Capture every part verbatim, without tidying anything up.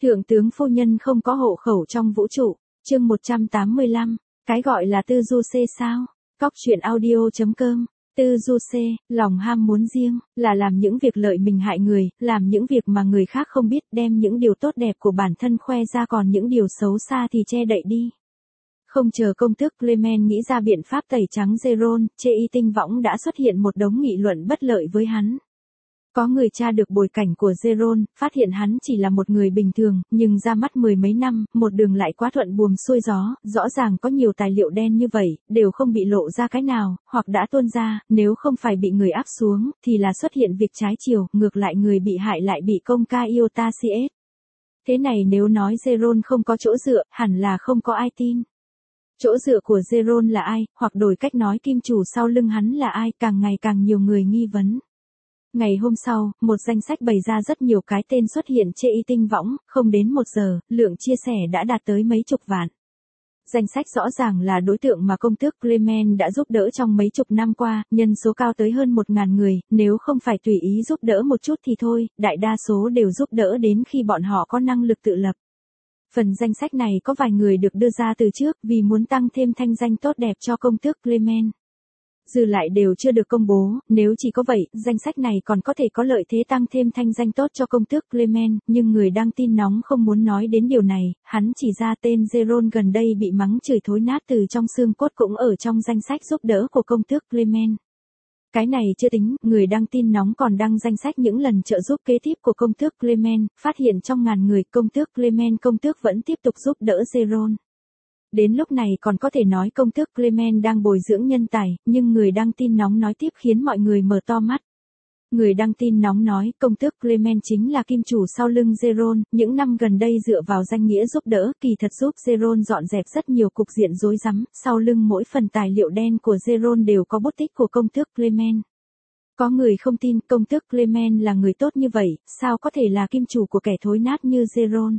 Thượng tướng phu nhân không có hộ khẩu trong vũ trụ, chương một trăm tám mươi lăm, cái gọi là tư du xê sao? Cóc truyện audio.com, tư du xê, lòng ham muốn riêng, là làm những việc lợi mình hại người, làm những việc mà người khác không biết, đem những điều tốt đẹp của bản thân khoe ra còn những điều xấu xa thì che đậy đi. Không chờ công tước Clement nghĩ ra biện pháp tẩy trắng Geralt, trên y tinh võng đã xuất hiện một đống nghị luận bất lợi với hắn. Có người tra được bối cảnh của Geralt, phát hiện hắn chỉ là một người bình thường, nhưng ra mắt mười mấy năm, một đường lại quá thuận buồm xuôi gió, rõ ràng có nhiều tài liệu đen như vậy, đều không bị lộ ra cái nào, hoặc đã tuôn ra, nếu không phải bị người áp xuống, thì là xuất hiện việc trái chiều, ngược lại người bị hại lại bị công ca Iotasius. Thế này nếu nói Geralt không có chỗ dựa, hẳn là không có ai tin. Chỗ dựa của Geralt là ai, hoặc đổi cách nói kim chủ sau lưng hắn là ai, càng ngày càng nhiều người nghi vấn. Ngày hôm sau, một danh sách bày ra rất nhiều cái tên xuất hiện trên y tinh võng, không đến một giờ, lượng chia sẻ đã đạt tới mấy chục vạn. Danh sách rõ ràng là đối tượng mà công tước Clement đã giúp đỡ trong mấy chục năm qua, nhân số cao tới hơn một ngàn người, nếu không phải tùy ý giúp đỡ một chút thì thôi, đại đa số đều giúp đỡ đến khi bọn họ có năng lực tự lập. Phần danh sách này có vài người được đưa ra từ trước vì muốn tăng thêm thanh danh tốt đẹp cho công tước Clement. Dư lại đều chưa được công bố, nếu chỉ có vậy, danh sách này còn có thể có lợi thế tăng thêm thanh danh tốt cho công tước Clement, nhưng người đăng tin nóng không muốn nói đến điều này, hắn chỉ ra tên Geralt gần đây bị mắng chửi thối nát từ trong xương cốt cũng ở trong danh sách giúp đỡ của công tước Clement. Cái này chưa tính, người đăng tin nóng còn đăng danh sách những lần trợ giúp kế tiếp của công tước Clement, phát hiện trong ngàn người công tước Clement công tước vẫn tiếp tục giúp đỡ Geralt. Đến lúc này còn có thể nói công tước Clement đang bồi dưỡng nhân tài, nhưng người đăng tin nóng nói tiếp khiến mọi người mở to mắt. Người đăng tin nóng nói công tước Clement chính là kim chủ sau lưng Geralt, những năm gần đây dựa vào danh nghĩa giúp đỡ, kỳ thật giúp Geralt dọn dẹp rất nhiều cục diện rối rắm, sau lưng mỗi phần tài liệu đen của Geralt đều có bút tích của công tước Clement. Có người không tin công tước Clement là người tốt như vậy, sao có thể là kim chủ của kẻ thối nát như Geralt.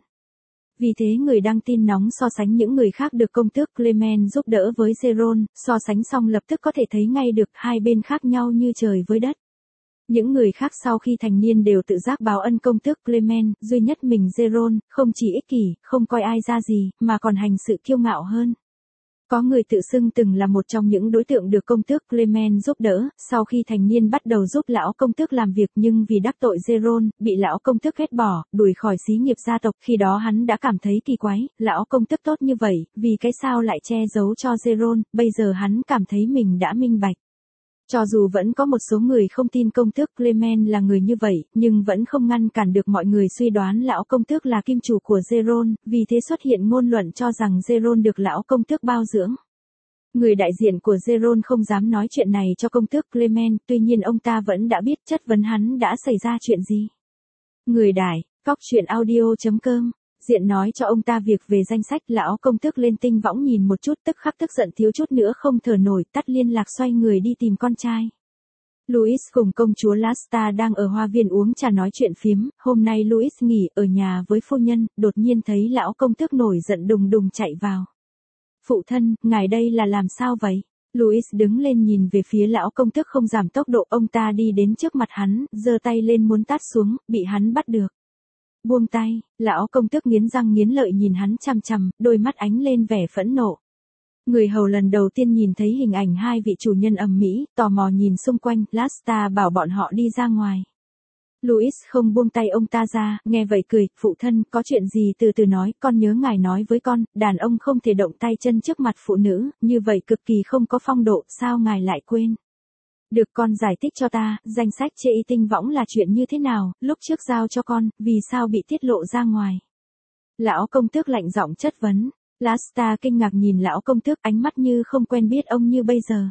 Vì thế người đăng tin nóng so sánh những người khác được công tước Clement giúp đỡ với Geralt, so sánh xong lập tức có thể thấy ngay được hai bên khác nhau như trời với đất. Những người khác sau khi thành niên đều tự giác báo ân công tước Clement, duy nhất mình Geralt, không chỉ ích kỷ, không coi ai ra gì, mà còn hành sự kiêu ngạo hơn. Có người tự xưng từng là một trong những đối tượng được công tước Clement giúp đỡ, sau khi thành niên bắt đầu giúp lão công tước làm việc nhưng vì đắc tội Geralt, bị lão công tước ghét bỏ, đuổi khỏi xí nghiệp gia tộc, khi đó hắn đã cảm thấy kỳ quái, lão công tước tốt như vậy, vì cái sao lại che giấu cho Geralt, bây giờ hắn cảm thấy mình đã minh bạch. Cho dù vẫn có một số người không tin công tước Clement là người như vậy, nhưng vẫn không ngăn cản được mọi người suy đoán lão công tước là kim chủ của Geralt, vì thế xuất hiện ngôn luận cho rằng Geralt được lão công tước bao dưỡng. Người đại diện của Geralt không dám nói chuyện này cho công tước Clement, tuy nhiên ông ta vẫn đã biết chất vấn hắn đã xảy ra chuyện gì. Người đài, cóc truyện audio.com, diện nói cho ông ta việc về danh sách, lão công tước lên tinh võng nhìn một chút tức khắc tức giận thiếu chút nữa không thở nổi, tắt liên lạc xoay người đi tìm con trai. Louis cùng công chúa Lasta đang ở hoa viên uống trà nói chuyện phiếm, hôm nay Louis nghỉ ở nhà với phu nhân, đột nhiên thấy lão công tước nổi giận đùng đùng chạy vào. Phụ thân, ngài đây là làm sao vậy? Louis đứng lên nhìn về phía lão công tước không giảm tốc độ, ông ta đi đến trước mặt hắn, giơ tay lên muốn tát xuống, bị hắn bắt được. Buông tay, lão công tước nghiến răng nghiến lợi nhìn hắn chằm chằm, đôi mắt ánh lên vẻ phẫn nộ. Người hầu lần đầu tiên nhìn thấy hình ảnh hai vị chủ nhân ầm ĩ, tò mò nhìn xung quanh, Lasta bảo bọn họ đi ra ngoài. Louis không buông tay ông ta ra, nghe vậy cười, phụ thân, có chuyện gì từ từ nói, con nhớ ngài nói với con, đàn ông không thể động tay chân trước mặt phụ nữ, như vậy cực kỳ không có phong độ, sao ngài lại quên? Được, con giải thích cho ta, danh sách trên y tinh võng là chuyện như thế nào, lúc trước giao cho con, vì sao bị tiết lộ ra ngoài? Lão công tước lạnh giọng chất vấn. Lasta kinh ngạc nhìn lão công tước, ánh mắt như không quen biết ông như bây giờ.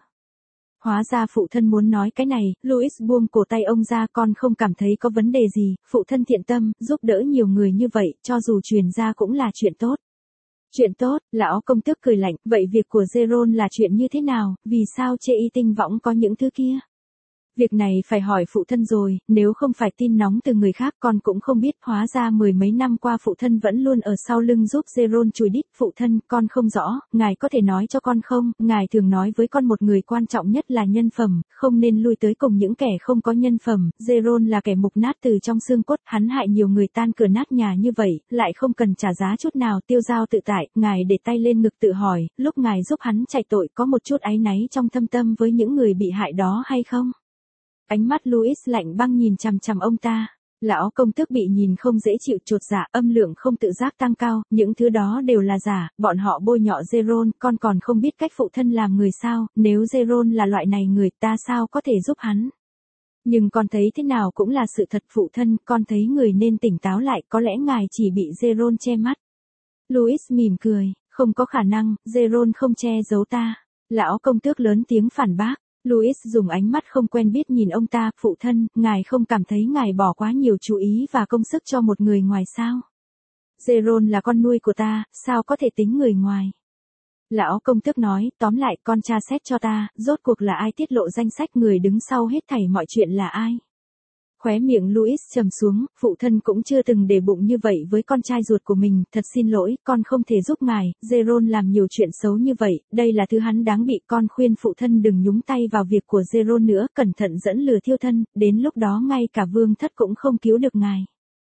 Hóa ra phụ thân muốn nói cái này, Louis buông cổ tay ông ra, con không cảm thấy có vấn đề gì, phụ thân thiện tâm, giúp đỡ nhiều người như vậy, cho dù truyền ra cũng là chuyện tốt. Chuyện tốt, lão công tước cười lạnh, vậy việc của Geralt là chuyện như thế nào, vì sao trên y tinh võng có những thứ kia? Việc này phải hỏi phụ thân rồi, nếu không phải tin nóng từ người khác con cũng không biết, hóa ra mười mấy năm qua phụ thân vẫn luôn ở sau lưng giúp Jerome chùi đít. Phụ thân, con không rõ, ngài có thể nói cho con không, ngài thường nói với con một người quan trọng nhất là nhân phẩm, không nên lui tới cùng những kẻ không có nhân phẩm. Jerome là kẻ mục nát từ trong xương cốt, hắn hại nhiều người tan cửa nát nhà như vậy, lại không cần trả giá chút nào, tiêu dao tự tại. Ngài để tay lên ngực tự hỏi, lúc ngài giúp hắn chạy tội có một chút áy náy trong thâm tâm với những người bị hại đó hay không? Ánh mắt Louis lạnh băng nhìn chằm chằm ông ta. Lão công tước bị nhìn không dễ chịu, chột dạ, âm lượng không tự giác tăng cao, những thứ đó đều là giả, bọn họ bôi nhọ Jerome, con còn không biết cách phụ thân làm người sao, nếu Jerome là loại này người ta sao có thể giúp hắn. Nhưng con thấy thế nào cũng là sự thật phụ thân, con thấy người nên tỉnh táo lại, có lẽ ngài chỉ bị Jerome che mắt. Louis mỉm cười, không có khả năng, Jerome không che giấu ta. Lão công tước lớn tiếng phản bác. Louis dùng ánh mắt không quen biết nhìn ông ta, phụ thân, ngài không cảm thấy ngài bỏ quá nhiều chú ý và công sức cho một người ngoài sao? Jerome là con nuôi của ta, sao có thể tính người ngoài? Lão công tước nói, tóm lại con tra xét cho ta, rốt cuộc là ai tiết lộ danh sách người đứng sau hết thảy mọi chuyện là ai? Khóe miệng Louis trầm xuống, phụ thân cũng chưa từng để bụng như vậy với con trai ruột của mình, thật xin lỗi, con không thể giúp ngài, Jerome làm nhiều chuyện xấu như vậy, đây là thứ hắn đáng bị, con khuyên phụ thân đừng nhúng tay vào việc của Jerome nữa, cẩn thận dẫn lừa thiêu thân, đến lúc đó ngay cả vương thất cũng không cứu được ngài.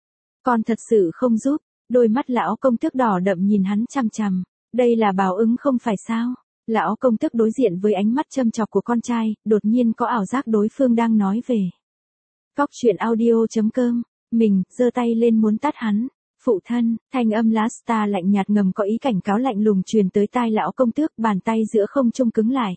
Con thật sự không giúp, đôi mắt lão công tước đỏ đậm nhìn hắn chằm chằm, đây là báo ứng không phải sao? Lão công tước đối diện với ánh mắt châm chọc của con trai, đột nhiên có ảo giác đối phương đang nói về. Cóc truyện audio chấm com, mình, giơ tay lên muốn tát hắn. Phụ thân, thanh âm Lasta lạnh nhạt ngầm có ý cảnh cáo lạnh lùng truyền tới tai lão công tước, bàn tay giữa không trung cứng lại.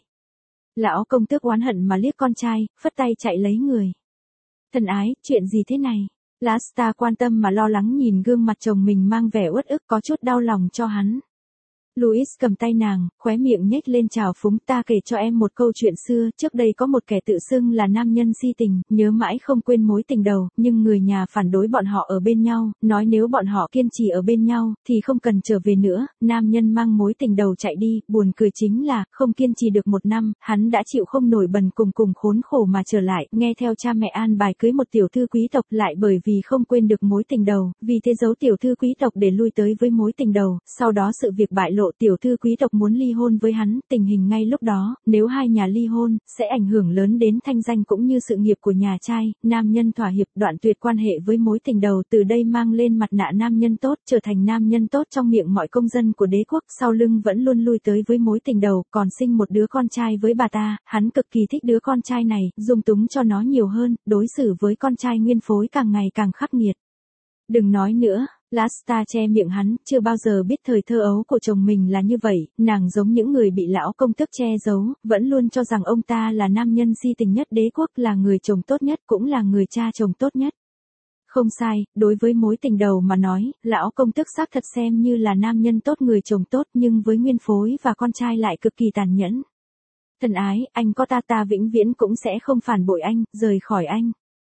Lão công tước oán hận mà liếc con trai, phất tay chạy lấy người. Thân ái, chuyện gì thế này? Lasta quan tâm mà lo lắng nhìn gương mặt chồng mình mang vẻ uất ức, có chút đau lòng cho hắn. Louis cầm tay nàng, khóe miệng nhếch lên trào phúng, ta kể cho em một câu chuyện xưa, trước đây có một kẻ tự xưng là nam nhân si tình, nhớ mãi không quên mối tình đầu, nhưng người nhà phản đối bọn họ ở bên nhau, nói nếu bọn họ kiên trì ở bên nhau, thì không cần trở về nữa, nam nhân mang mối tình đầu chạy đi, buồn cười chính là, không kiên trì được một năm, hắn đã chịu không nổi bần cùng cùng khốn khổ mà trở lại, nghe theo cha mẹ an bài cưới một tiểu thư quý tộc, lại bởi vì không quên được mối tình đầu, vì thế giấu tiểu thư quý tộc để lui tới với mối tình đầu, sau đó sự việc bại lộ, tiểu thư quý tộc muốn ly hôn với hắn, tình hình ngay lúc đó, nếu hai nhà ly hôn, sẽ ảnh hưởng lớn đến thanh danh cũng như sự nghiệp của nhà trai, nam nhân thỏa hiệp đoạn tuyệt quan hệ với mối tình đầu, từ đây mang lên mặt nạ nam nhân tốt, trở thành nam nhân tốt trong miệng mọi công dân của đế quốc, sau lưng vẫn luôn lui tới với mối tình đầu, còn sinh một đứa con trai với bà ta, hắn cực kỳ thích đứa con trai này, dung túng cho nó nhiều hơn, đối xử với con trai nguyên phối càng ngày càng khắc nghiệt. Đừng nói nữa. Lasta che miệng hắn, chưa bao giờ biết thời thơ ấu của chồng mình là như vậy, nàng giống những người bị lão công tước che giấu, vẫn luôn cho rằng ông ta là nam nhân si tình nhất đế quốc, là người chồng tốt nhất, cũng là người cha chồng tốt nhất. Không sai, đối với mối tình đầu mà nói, lão công tước xác thật xem như là nam nhân tốt, người chồng tốt, nhưng với nguyên phối và con trai lại cực kỳ tàn nhẫn. Thân ái, anh có ta ta vĩnh viễn cũng sẽ không phản bội anh, rời khỏi anh.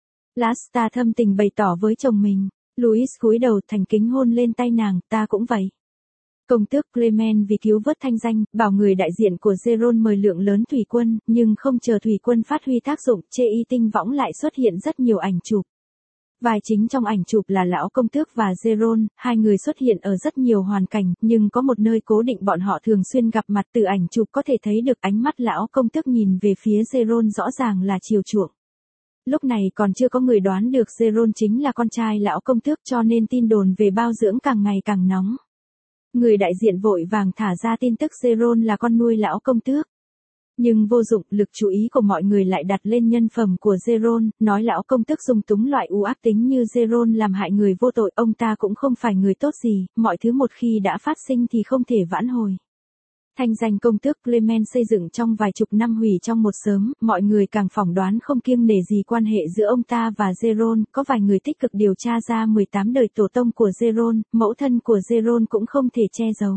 Lasta thâm tình bày tỏ với chồng mình. Louis cúi đầu thành kính hôn lên tay nàng, ta cũng vậy. Công tước Clement vì cứu vớt thanh danh, bảo người đại diện của Jerome mời lượng lớn thủy quân, nhưng không chờ thủy quân phát huy tác dụng, chê y tinh võng lại xuất hiện rất nhiều ảnh chụp. Vai chính trong ảnh chụp là lão công tước và Jerome, hai người xuất hiện ở rất nhiều hoàn cảnh, nhưng có một nơi cố định bọn họ thường xuyên gặp mặt, từ ảnh chụp có thể thấy được ánh mắt lão công tước nhìn về phía Jerome rõ ràng là chiều chuộng. Lúc này còn chưa có người đoán được Jerome chính là con trai lão công tước, cho nên tin đồn về bao dưỡng càng ngày càng nóng. Người đại diện vội vàng thả ra tin tức Jerome là con nuôi lão công tước. Nhưng vô dụng, lực chú ý của mọi người lại đặt lên nhân phẩm của Jerome, nói lão công tước dung túng loại u ác tính như Jerome làm hại người vô tội, ông ta cũng không phải người tốt gì, mọi thứ một khi đã phát sinh thì không thể vãn hồi. Thanh danh công tước Clement xây dựng trong vài chục năm hủy trong một sớm, mọi người càng phỏng đoán không kiêng nể gì quan hệ giữa ông ta và Jerome, có vài người tích cực điều tra ra mười tám đời tổ tông của Jerome, mẫu thân của Jerome cũng không thể che giấu.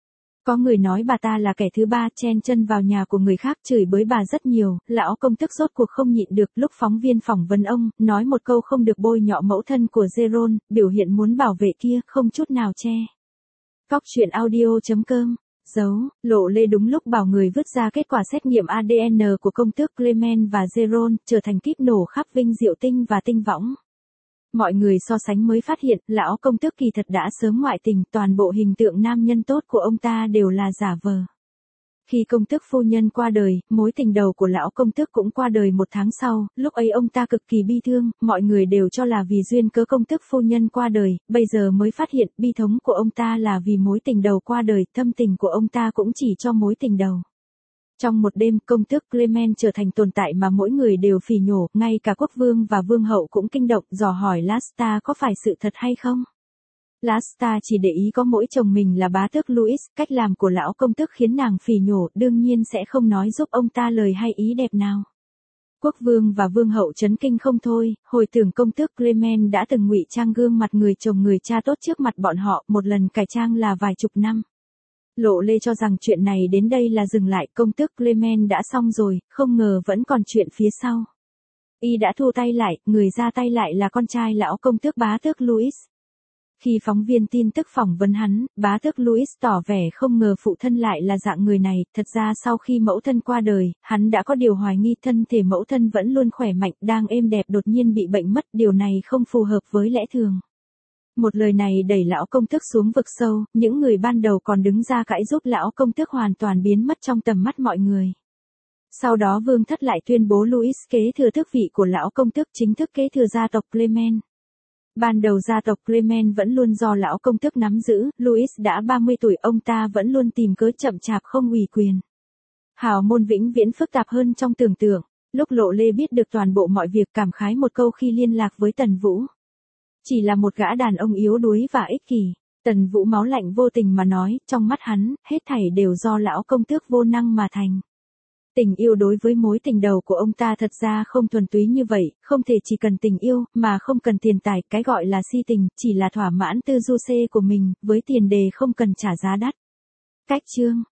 Có người nói bà ta là kẻ thứ ba, chen chân vào nhà của người khác, chửi bới bà rất nhiều, lão công tước rốt cuộc không nhịn được, lúc phóng viên phỏng vấn ông, nói một câu không được bôi nhọ mẫu thân của Jerome, biểu hiện muốn bảo vệ kia, không chút nào che. Cóc truyện audio chấm com Giấu, Lộ Lê đúng lúc bảo người vứt ra kết quả xét nghiệm a đê en của công tước Clement và Jerome, trở thành kíp nổ khắp Vinh Diệu Tinh và Tinh Võng. Mọi người so sánh mới phát hiện, lão công tước kỳ thật đã sớm ngoại tình, toàn bộ hình tượng nam nhân tốt của ông ta đều là giả vờ. Khi công tước phu nhân qua đời, mối tình đầu của lão công tước cũng qua đời một tháng sau, lúc ấy ông ta cực kỳ bi thương, mọi người đều cho là vì duyên cớ công tước phu nhân qua đời, bây giờ mới phát hiện bi thống của ông ta là vì mối tình đầu qua đời, thâm tình của ông ta cũng chỉ cho mối tình đầu. Trong một đêm, công tước Clement trở thành tồn tại mà mỗi người đều phỉ nhổ, ngay cả quốc vương và vương hậu cũng kinh động, dò hỏi Lasta có phải sự thật hay không. Lasta chỉ để ý có mỗi chồng mình là bá tước Louis, cách làm của lão công tước khiến nàng phỉ nhổ, đương nhiên sẽ không nói giúp ông ta lời hay ý đẹp nào. Quốc vương và vương hậu chấn kinh không thôi, hồi tưởng công tước Clement đã từng ngụy trang gương mặt người chồng người cha tốt trước mặt bọn họ, một lần cải trang là vài chục năm. Lộ Lê cho rằng chuyện này đến đây là dừng lại, công tước Clement đã xong rồi, không ngờ vẫn còn chuyện phía sau. Y đã thu tay lại, người ra tay lại là con trai lão công tước bá tước Louis. Khi phóng viên tin tức phỏng vấn hắn, bá tước Louis tỏ vẻ không ngờ phụ thân lại là dạng người này, thật ra sau khi mẫu thân qua đời, hắn đã có điều hoài nghi thân thể mẫu thân vẫn luôn khỏe mạnh, đang êm đẹp đột nhiên bị bệnh mất, điều này không phù hợp với lẽ thường. Một lời này đẩy lão công tước xuống vực sâu, những người ban đầu còn đứng ra cãi giúp lão công tước hoàn toàn biến mất trong tầm mắt mọi người. Sau đó vương thất lại tuyên bố Louis kế thừa tước vị của lão công tước, chính thức kế thừa gia tộc Clement. Ban đầu gia tộc Clement vẫn luôn do lão công tước nắm giữ, Louis đã ba mươi tuổi, ông ta vẫn luôn tìm cớ chậm chạp không ủy quyền. Hào môn vĩnh viễn phức tạp hơn trong tưởng tượng, lúc Lộ Lê biết được toàn bộ mọi việc cảm khái một câu khi liên lạc với Tần Vũ. Chỉ là một gã đàn ông yếu đuối và ích kỷ. Tần Vũ máu lạnh vô tình mà nói, trong mắt hắn, hết thảy đều do lão công tước vô năng mà thành. Tình yêu đối với mối tình đầu của ông ta thật ra không thuần túy như vậy, không thể chỉ cần tình yêu, mà không cần tiền tài, cái gọi là si tình, chỉ là thỏa mãn tư du xê của mình, với tiền đề không cần trả giá đắt. Cách chương